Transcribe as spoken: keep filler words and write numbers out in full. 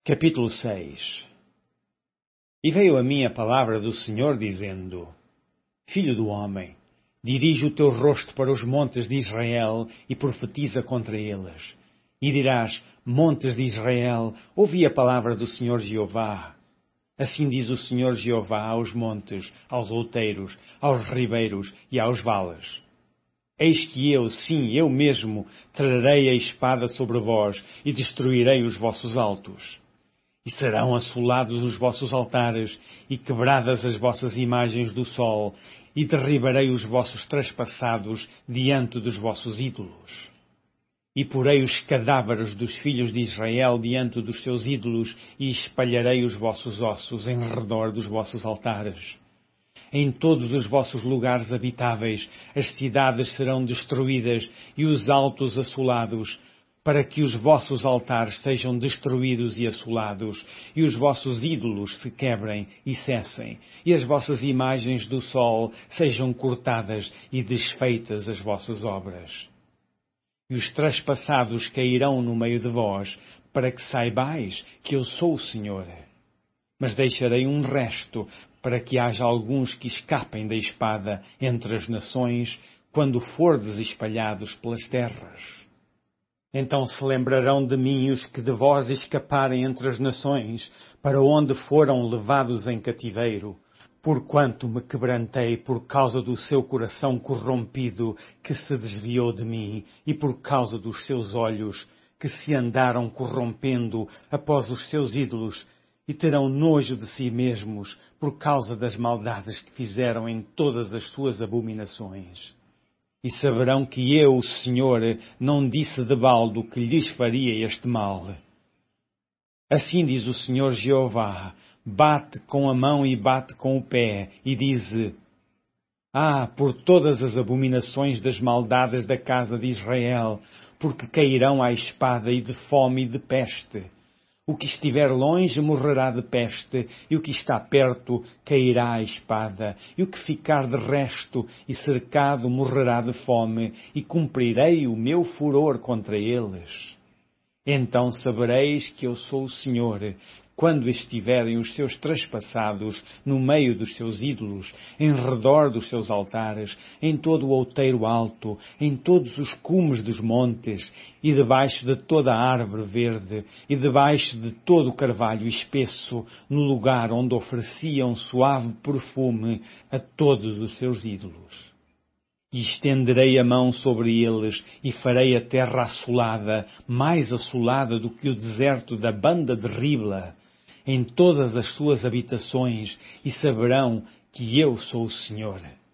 Capítulo seis. E veio a mim a palavra do Senhor, dizendo: Filho do homem, dirige o teu rosto para os montes de Israel e profetiza contra eles. E dirás: Montes de Israel, ouvi a palavra do Senhor Jeová. Assim diz o Senhor Jeová aos montes, aos outeiros, aos ribeiros e aos vales: Eis que eu, sim, eu mesmo, trarei a espada sobre vós e destruirei os vossos altos. E serão assolados os vossos altares, e quebradas as vossas imagens do sol, e derribarei os vossos trespassados diante dos vossos ídolos. E porei os cadáveres dos filhos de Israel diante dos seus ídolos, e espalharei os vossos ossos em redor dos vossos altares. Em todos os vossos lugares habitáveis as cidades serão destruídas, e os altos assolados, para que os vossos altares sejam destruídos e assolados, e os vossos ídolos se quebrem e cessem, e as vossas imagens do sol sejam cortadas e desfeitas as vossas obras. E os traspassados cairão no meio de vós, para que saibais que eu sou o Senhor. Mas deixarei um resto, para que haja alguns que escapem da espada entre as nações, quando fordes espalhados pelas terras. Então se lembrarão de mim os que de vós escaparem entre as nações, para onde foram levados em cativeiro, porquanto me quebrantei por causa do seu coração corrompido, que se desviou de mim, e por causa dos seus olhos, que se andaram corrompendo após os seus ídolos, e terão nojo de si mesmos, por causa das maldades que fizeram em todas as suas abominações. E saberão que eu, o Senhor, não disse de baldo que lhes faria este mal. Assim diz o Senhor Jeová: bate com a mão e bate com o pé, e diz: Ah, por todas as abominações das maldades da casa de Israel, porque cairão à espada e de fome e de peste. O que estiver longe morrerá de peste, e o que está perto cairá à espada, e o que ficar de resto e cercado morrerá de fome, e cumprirei o meu furor contra eles. Então sabereis que eu sou o Senhor, quando estiverem os seus traspassados no meio dos seus ídolos, em redor dos seus altares, em todo o outeiro alto, em todos os cumes dos montes, e debaixo de toda a árvore verde, e debaixo de todo o carvalho espesso, no lugar onde ofereciam suave perfume a todos os seus ídolos. E estenderei a mão sobre eles, e farei a terra assolada, mais assolada do que o deserto da banda de Ribla, em todas as suas habitações, e saberão que eu sou o Senhor.